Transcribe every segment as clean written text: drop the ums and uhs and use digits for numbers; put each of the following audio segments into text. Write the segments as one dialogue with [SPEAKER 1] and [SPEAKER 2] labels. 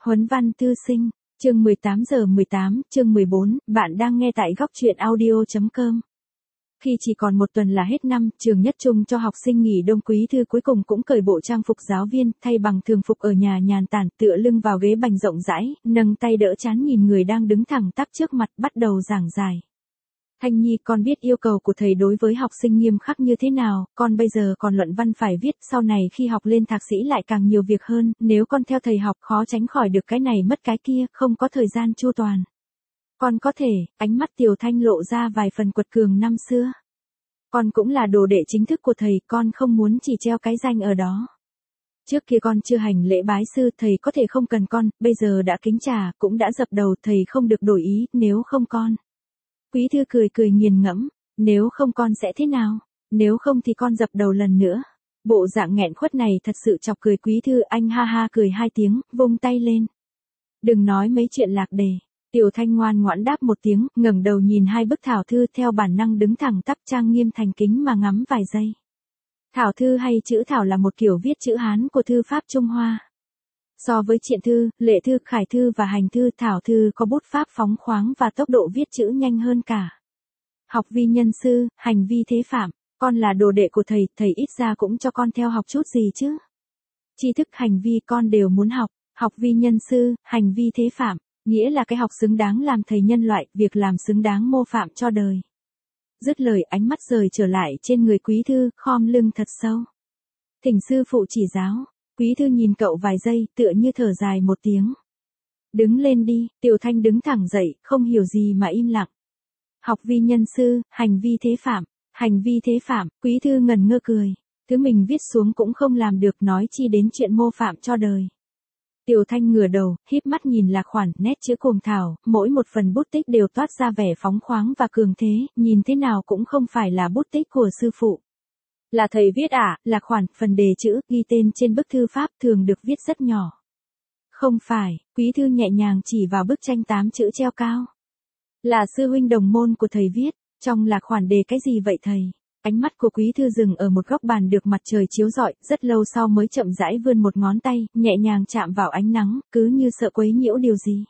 [SPEAKER 1] Huấn văn thư sinh, chương 18 chương 14, bạn đang nghe tại góc truyện audio.com. Khi chỉ còn một tuần là hết năm, trường nhất trung cho học sinh nghỉ đông, Quý Thư cuối cùng cũng cởi bộ trang phục giáo viên, thay bằng thường phục ở nhà nhàn tản, tựa lưng vào ghế bành rộng rãi, nâng tay đỡ trán nhìn người đang đứng thẳng tắp trước mặt, bắt đầu giảng giải. Thanh Nhi, con biết yêu cầu của thầy đối với học sinh nghiêm khắc như thế nào, con bây giờ còn luận văn phải viết, sau này khi học lên thạc sĩ lại càng nhiều việc hơn, nếu con theo thầy học khó tránh khỏi được cái này mất cái kia, không có thời gian chu toàn. Con có thể, ánh mắt Tiểu Thanh lộ ra vài phần quật cường năm xưa. Con cũng là đồ đệ chính thức của thầy, con không muốn chỉ treo cái danh ở đó. Trước kia con chưa hành lễ bái sư, thầy có thể không cần con, bây giờ đã kính trà, cũng đã dập đầu, thầy không được đổi ý, nếu không con. Quý Thư cười nghiền ngẫm, nếu không con sẽ thế nào, nếu không thì con dập đầu lần nữa. Bộ dạng nghẹn khuất này thật sự chọc cười Quý Thư, anh ha ha cười hai tiếng, vung tay lên. Đừng nói mấy chuyện lạc đề. Tiểu Thanh ngoan ngoãn đáp một tiếng, ngẩng đầu nhìn hai bức thảo thư, theo bản năng đứng thẳng tắp trang nghiêm thành kính mà ngắm vài giây. Thảo thư hay chữ thảo là một kiểu viết chữ Hán của thư pháp Trung Hoa. So với triện thư, lệ thư, khải thư và hành thư, thảo thư có bút pháp phóng khoáng và tốc độ viết chữ nhanh hơn cả. Học vi nhân sư, hành vi thế phạm, con là đồ đệ của thầy, thầy ít ra cũng cho con theo học chút gì chứ. Tri thức hành vi con đều muốn học, học vi nhân sư, hành vi thế phạm, nghĩa là cái học xứng đáng làm thầy nhân loại, việc làm xứng đáng mô phạm cho đời. Dứt lời, ánh mắt rời trở lại trên người Quý Thư, khom lưng thật sâu. Thỉnh sư phụ chỉ giáo. Quý Thư nhìn cậu vài giây, tựa như thở dài một tiếng. Đứng lên đi. Tiểu Thanh đứng thẳng dậy, không hiểu gì mà im lặng. Học vi nhân sư, hành vi thế phạm. Hành vi thế phạm, Quý Thư ngần ngơ cười. Thứ mình viết xuống cũng không làm được, nói chi đến chuyện mô phạm cho đời. Tiểu Thanh ngửa đầu, híp mắt nhìn Lạc Khoản, nét chữ cuồng thảo, mỗi một phần bút tích đều toát ra vẻ phóng khoáng và cường thế, nhìn thế nào cũng không phải là bút tích của sư phụ. Là thầy viết à? Lạc Khoản, phần đề chữ, ghi tên trên bức thư pháp thường được viết rất nhỏ. Không phải, Quý Thư nhẹ nhàng chỉ vào bức tranh 8 chữ treo cao. Là sư huynh đồng môn của thầy viết, trong Lạc Khoản đề cái gì vậy thầy? Ánh mắt của Quý Thư dừng ở một góc bàn được mặt trời chiếu rọi, rất lâu sau mới chậm rãi vươn một ngón tay, nhẹ nhàng chạm vào ánh nắng, cứ như sợ quấy nhiễu điều gì.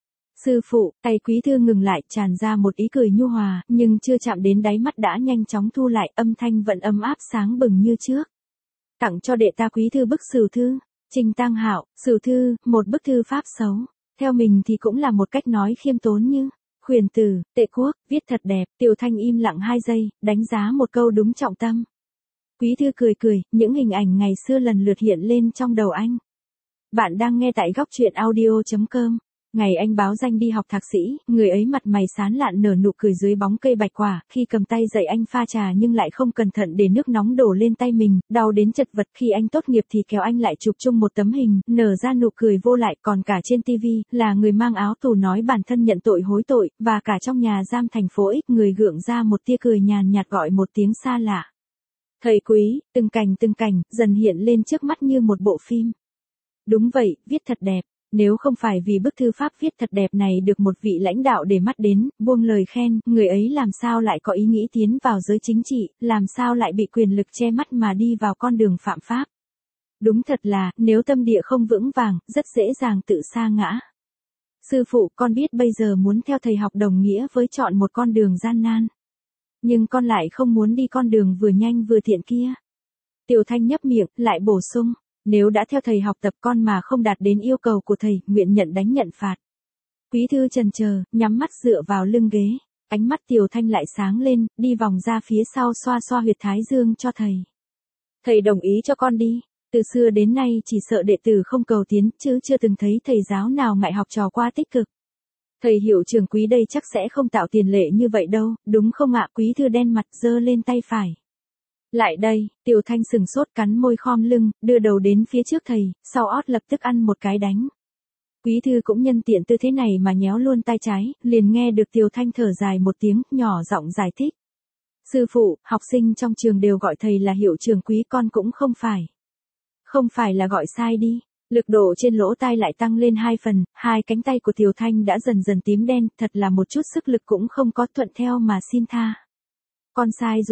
[SPEAKER 1] Sư phụ, tay Quý Thư ngừng lại, tràn ra một ý cười nhu hòa, nhưng chưa chạm đến đáy mắt đã nhanh chóng thu lại, âm thanh vẫn ấm áp sáng bừng như trước. Tặng cho đệ ta Quý Thư bức Sửu Thư. Trình Tăng Hạo, Sửu Thư, một bức thư pháp xấu. Theo mình thì cũng là một cách nói khiêm tốn như Khuyển Tử, Tệ Quốc, viết thật đẹp. Tiểu Thanh im lặng 2 giây, đánh giá một câu đúng trọng tâm. Quý Thư cười, những hình ảnh ngày xưa lần lượt hiện lên trong đầu anh. Bạn đang nghe tại góc truyện audio.com. Ngày anh báo danh đi học thạc sĩ, người ấy mặt mày sán lạn nở nụ cười dưới bóng cây bạch quả, khi cầm tay dạy anh pha trà nhưng lại không cẩn thận để nước nóng đổ lên tay mình, đau đến chật vật. Khi anh tốt nghiệp thì kéo anh lại chụp chung một tấm hình, nở ra nụ cười vô lại. Còn cả trên tivi, là người mang áo tù nói bản thân nhận tội hối tội, và cả trong nhà giam thành phố X, người gượng ra một tia cười nhàn nhạt gọi một tiếng xa lạ. Thầy Quý, từng cảnh, dần hiện lên trước mắt như một bộ phim. Đúng vậy, viết thật đẹp. Nếu không phải vì bức thư pháp viết thật đẹp này được một vị lãnh đạo để mắt đến, buông lời khen, người ấy làm sao lại có ý nghĩ tiến vào giới chính trị, làm sao lại bị quyền lực che mắt mà đi vào con đường phạm pháp. Đúng thật là, nếu tâm địa không vững vàng, rất dễ dàng tự sa ngã. Sư phụ, con biết bây giờ muốn theo thầy học đồng nghĩa với chọn một con đường gian nan. Nhưng con lại không muốn đi con đường vừa nhanh vừa thiện kia. Tiểu Thanh nhấp miệng, lại bổ sung. Nếu đã theo thầy học tập con mà không đạt đến yêu cầu của thầy, nguyện nhận đánh nhận phạt. Quý Thư chần chờ, nhắm mắt dựa vào lưng ghế. Ánh mắt Tiểu Thanh lại sáng lên, đi vòng ra phía sau xoa huyệt thái dương cho thầy. Thầy đồng ý cho con đi. Từ xưa đến nay chỉ sợ đệ tử không cầu tiến, chứ chưa từng thấy thầy giáo nào ngại học trò qua tích cực. Thầy hiệu trưởng Quý đây chắc sẽ không tạo tiền lệ như vậy đâu, đúng không ạ? Quý Thư đen mặt giơ lên tay phải. Lại đây, Tiểu Thanh sừng sốt cắn môi khom lưng, đưa đầu đến phía trước thầy, sau ót lập tức ăn một cái đánh. Quý Thư cũng nhân tiện tư thế này mà nhéo luôn tay trái, liền nghe được Tiểu Thanh thở dài một tiếng, nhỏ giọng giải thích. Sư phụ, học sinh trong trường đều gọi thầy là hiệu trưởng Quý, con cũng không phải. Không phải là gọi sai đi. Lực độ trên lỗ tai lại tăng lên 2 phần, hai cánh tay của Tiểu Thanh đã dần dần tím đen, thật là một chút sức lực cũng không có, thuận theo mà xin tha. Con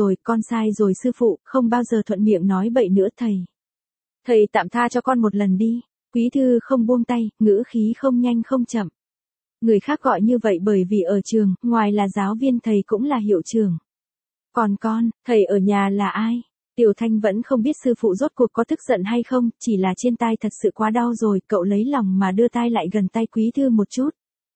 [SPEAKER 1] sai rồi sư phụ, không bao giờ thuận miệng nói bậy nữa thầy. Thầy tạm tha cho con một lần đi. Quý thư không buông tay, ngữ khí không nhanh không chậm. Người khác gọi như vậy bởi vì ở trường, ngoài là giáo viên thầy cũng là hiệu trưởng. Còn con, thầy ở nhà là ai? Tiểu Thanh vẫn không biết sư phụ rốt cuộc có tức giận hay không, chỉ là trên tai thật sự quá đau rồi, cậu lấy lòng mà đưa tai lại gần tay Quý thư một chút.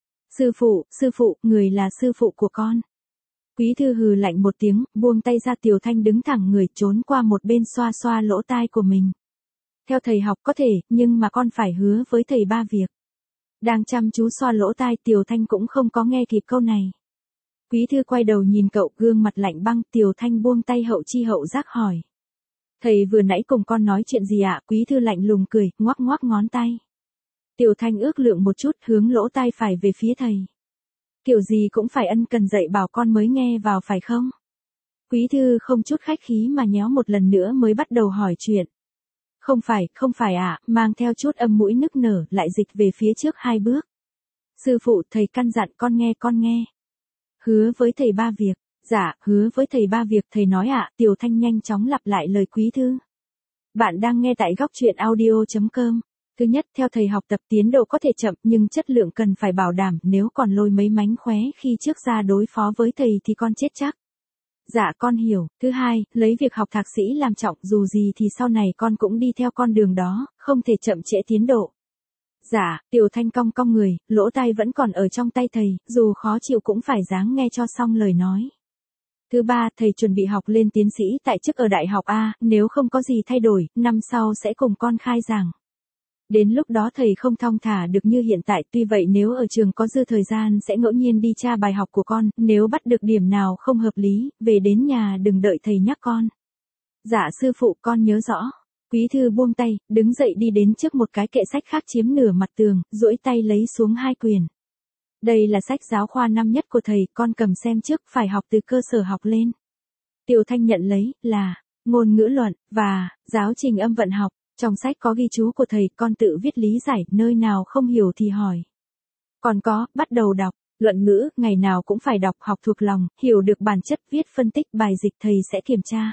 [SPEAKER 1] Sư phụ, người là sư phụ của con. Quý thư hừ lạnh một tiếng, buông tay ra. Tiểu Thanh đứng thẳng người trốn qua một bên xoa xoa lỗ tai của mình. Theo thầy học có thể, nhưng mà con phải hứa với thầy 3 việc. Đang chăm chú xoa lỗ tai, Tiểu Thanh cũng không có nghe kịp câu này. Quý thư quay đầu nhìn cậu, gương mặt lạnh băng. Tiểu Thanh buông tay hậu chi hậu giác hỏi. Thầy vừa nãy cùng con nói chuyện gì ạ? Quý thư lạnh lùng cười, ngoắc ngoắc ngón tay. Tiểu Thanh ước lượng một chút, hướng lỗ tai phải về phía thầy. Kiểu gì cũng phải ân cần dạy bảo con mới nghe vào phải không? Quý thư không chút khách khí mà nhéo một lần nữa mới bắt đầu hỏi chuyện. Không phải ạ, mang theo chút âm mũi nức nở, lại dịch về phía trước 2 bước. Sư phụ, thầy căn dặn con nghe. Hứa với thầy 3 việc. Dạ, hứa với thầy 3 việc, thầy nói ạ. Tiểu Thanh nhanh chóng lặp lại lời Quý thư. Bạn đang nghe tại góc truyện audio.com. Thứ nhất, theo thầy học tập tiến độ có thể chậm nhưng chất lượng cần phải bảo đảm, nếu còn lôi mấy mánh khóe khi trước ra đối phó với thầy thì con chết chắc. Dạ con hiểu. Thứ hai, lấy việc học thạc sĩ làm trọng, dù gì thì sau này con cũng đi theo con đường đó, không thể chậm trễ tiến độ. Dạ, Tiểu Thanh cong cong người, lỗ tai vẫn còn ở trong tay thầy, dù khó chịu cũng phải dáng nghe cho xong lời nói. Thứ ba, thầy chuẩn bị học lên tiến sĩ tại chức ở đại học A, nếu không có gì thay đổi, năm sau sẽ cùng con khai giảng. Đến lúc đó thầy không thong thả được như hiện tại, tuy vậy nếu ở trường có dư thời gian sẽ ngẫu nhiên đi tra bài học của con, nếu bắt được điểm nào không hợp lý, về đến nhà đừng đợi thầy nhắc con. Dạ sư phụ, con nhớ rõ. Quý thư buông tay, đứng dậy đi đến trước một cái kệ sách khác chiếm nửa mặt tường, duỗi tay lấy xuống 2 quyển. Đây là sách giáo khoa năm nhất của thầy, con cầm xem trước, phải học từ cơ sở học lên. Tiểu Thanh nhận lấy, là ngôn ngữ luận, và giáo trình âm vận học. Trong sách có ghi chú của thầy, con tự viết lý giải, nơi nào không hiểu thì hỏi. Còn có, bắt đầu đọc, luận ngữ, ngày nào cũng phải đọc, học thuộc lòng, hiểu được bản chất, viết phân tích, bài dịch thầy sẽ kiểm tra.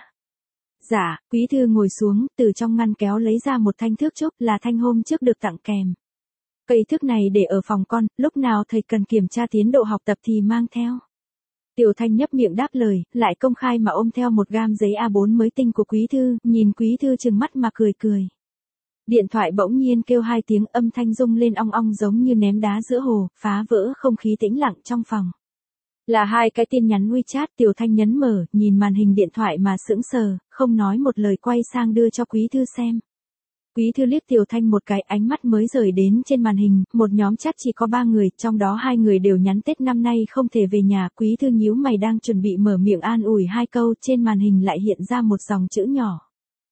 [SPEAKER 1] Dạ, Quý thư ngồi xuống, từ trong ngăn kéo lấy ra một thanh thước trúc, là thanh hôm trước được tặng kèm. Cây thước này để ở phòng con, lúc nào thầy cần kiểm tra tiến độ học tập thì mang theo. Tiểu Thanh nhấp miệng đáp lời, lại công khai mà ôm theo một gam giấy A4 mới tinh của Quý thư, nhìn Quý thư trừng mắt mà cười. Điện thoại bỗng nhiên kêu 2 tiếng, âm thanh rung lên ong ong giống như ném đá giữa hồ, phá vỡ không khí tĩnh lặng trong phòng. Là 2 cái tin nhắn WeChat. Tiểu Thanh nhấn mở, nhìn màn hình điện thoại mà sững sờ, không nói một lời quay sang đưa cho Quý thư xem. Quý thư liếc Tiểu Thanh một cái, ánh mắt mới rời đến trên màn hình, một nhóm chat chỉ có 3 người, trong đó 2 người đều nhắn Tết năm nay không thể về nhà. Quý thư nhíu mày đang chuẩn bị mở miệng an ủi 2 câu, trên màn hình lại hiện ra một dòng chữ nhỏ.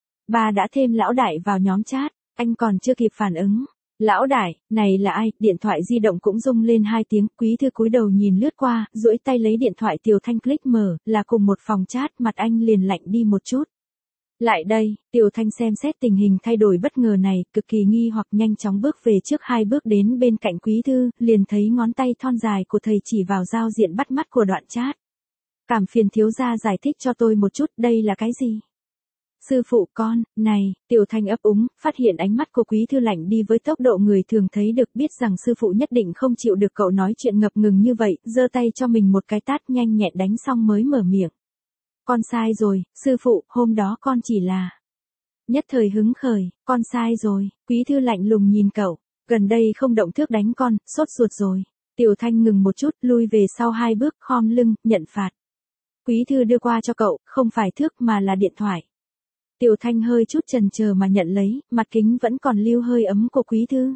[SPEAKER 1] Ba đã thêm lão đại vào nhóm chat, anh còn chưa kịp phản ứng. Lão đại, này là ai? Điện thoại di động cũng rung lên 2 tiếng, Quý thư cúi đầu nhìn lướt qua, duỗi tay lấy điện thoại. Tiểu Thanh click mở, là cùng một phòng chat, mặt anh liền lạnh đi một chút. Lại đây, Tiểu Thanh xem xét tình hình thay đổi bất ngờ này, cực kỳ nghi hoặc, nhanh chóng bước về trước 2 bước đến bên cạnh Quý thư, liền thấy ngón tay thon dài của thầy chỉ vào giao diện bắt mắt của đoạn chat. Cảm phiền thiếu gia giải thích cho tôi một chút, đây là cái gì? Sư phụ con, này, Tiểu Thanh ấp úng, phát hiện ánh mắt của Quý thư lạnh đi với tốc độ người thường thấy được, biết rằng sư phụ nhất định không chịu được cậu nói chuyện ngập ngừng như vậy, giơ tay cho mình một cái tát nhanh nhẹn đánh xong mới mở miệng. Con sai rồi, sư phụ, hôm đó con chỉ là nhất thời hứng khởi, con sai rồi. Quý thư lạnh lùng nhìn cậu, gần đây không động thước đánh con, sốt ruột rồi. Tiểu Thanh ngừng một chút, lui về sau 2 bước, khom lưng, nhận phạt. Quý thư đưa qua cho cậu, không phải thước mà là điện thoại. Tiểu Thanh hơi chút chần chờ mà nhận lấy, mặt kính vẫn còn lưu hơi ấm của Quý thư.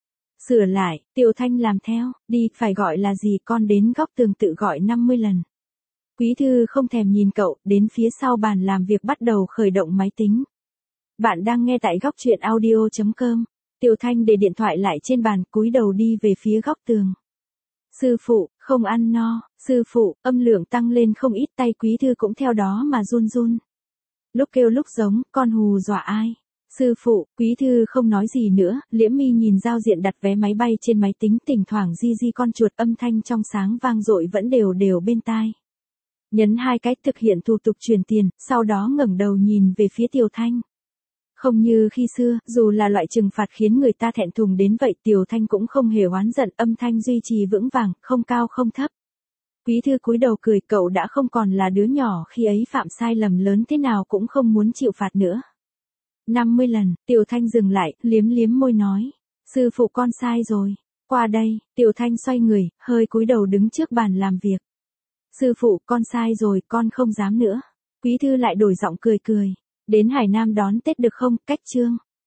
[SPEAKER 1] Sửa lại, Tiểu Thanh làm theo, đi, phải gọi là gì, con đến góc tường tự gọi 50 lần. Quý thư không thèm nhìn cậu, đến phía sau bàn làm việc bắt đầu khởi động máy tính. Bạn đang nghe tại góc truyện audio.com. Tiểu Thanh để điện thoại lại trên bàn, cúi đầu đi về phía góc tường. Sư phụ, không ăn no. Sư phụ, âm lượng tăng lên không ít, tay Quý thư cũng theo đó mà run. Lúc kêu lúc giống, con hù dọa ai? Sư phụ, Quý thư không nói gì nữa, liễm mi nhìn giao diện đặt vé máy bay trên máy tính, thỉnh thoảng di con chuột, âm thanh trong sáng vang dội vẫn đều bên tai. Nhấn 2 cái thực hiện thủ tục chuyển tiền, sau đó ngẩng đầu nhìn về phía Tiểu Thanh. Không như khi xưa, dù là loại trừng phạt khiến người ta thẹn thùng đến vậy, Tiểu Thanh cũng không hề oán giận, âm thanh duy trì vững vàng, không cao không thấp. Quý thư cúi đầu cười, cậu đã không còn là đứa nhỏ khi ấy, phạm sai lầm lớn thế nào cũng không muốn chịu phạt nữa. 50 lần, Tiểu Thanh dừng lại, liếm liếm môi nói. Sư phụ con sai rồi. Qua đây, Tiểu Thanh xoay người, hơi cúi đầu đứng trước bàn làm việc. Sư phụ, con sai rồi, con không dám nữa. Quý thư lại đổi giọng cười cười. Đến Hải Nam đón Tết được không, cách Trương?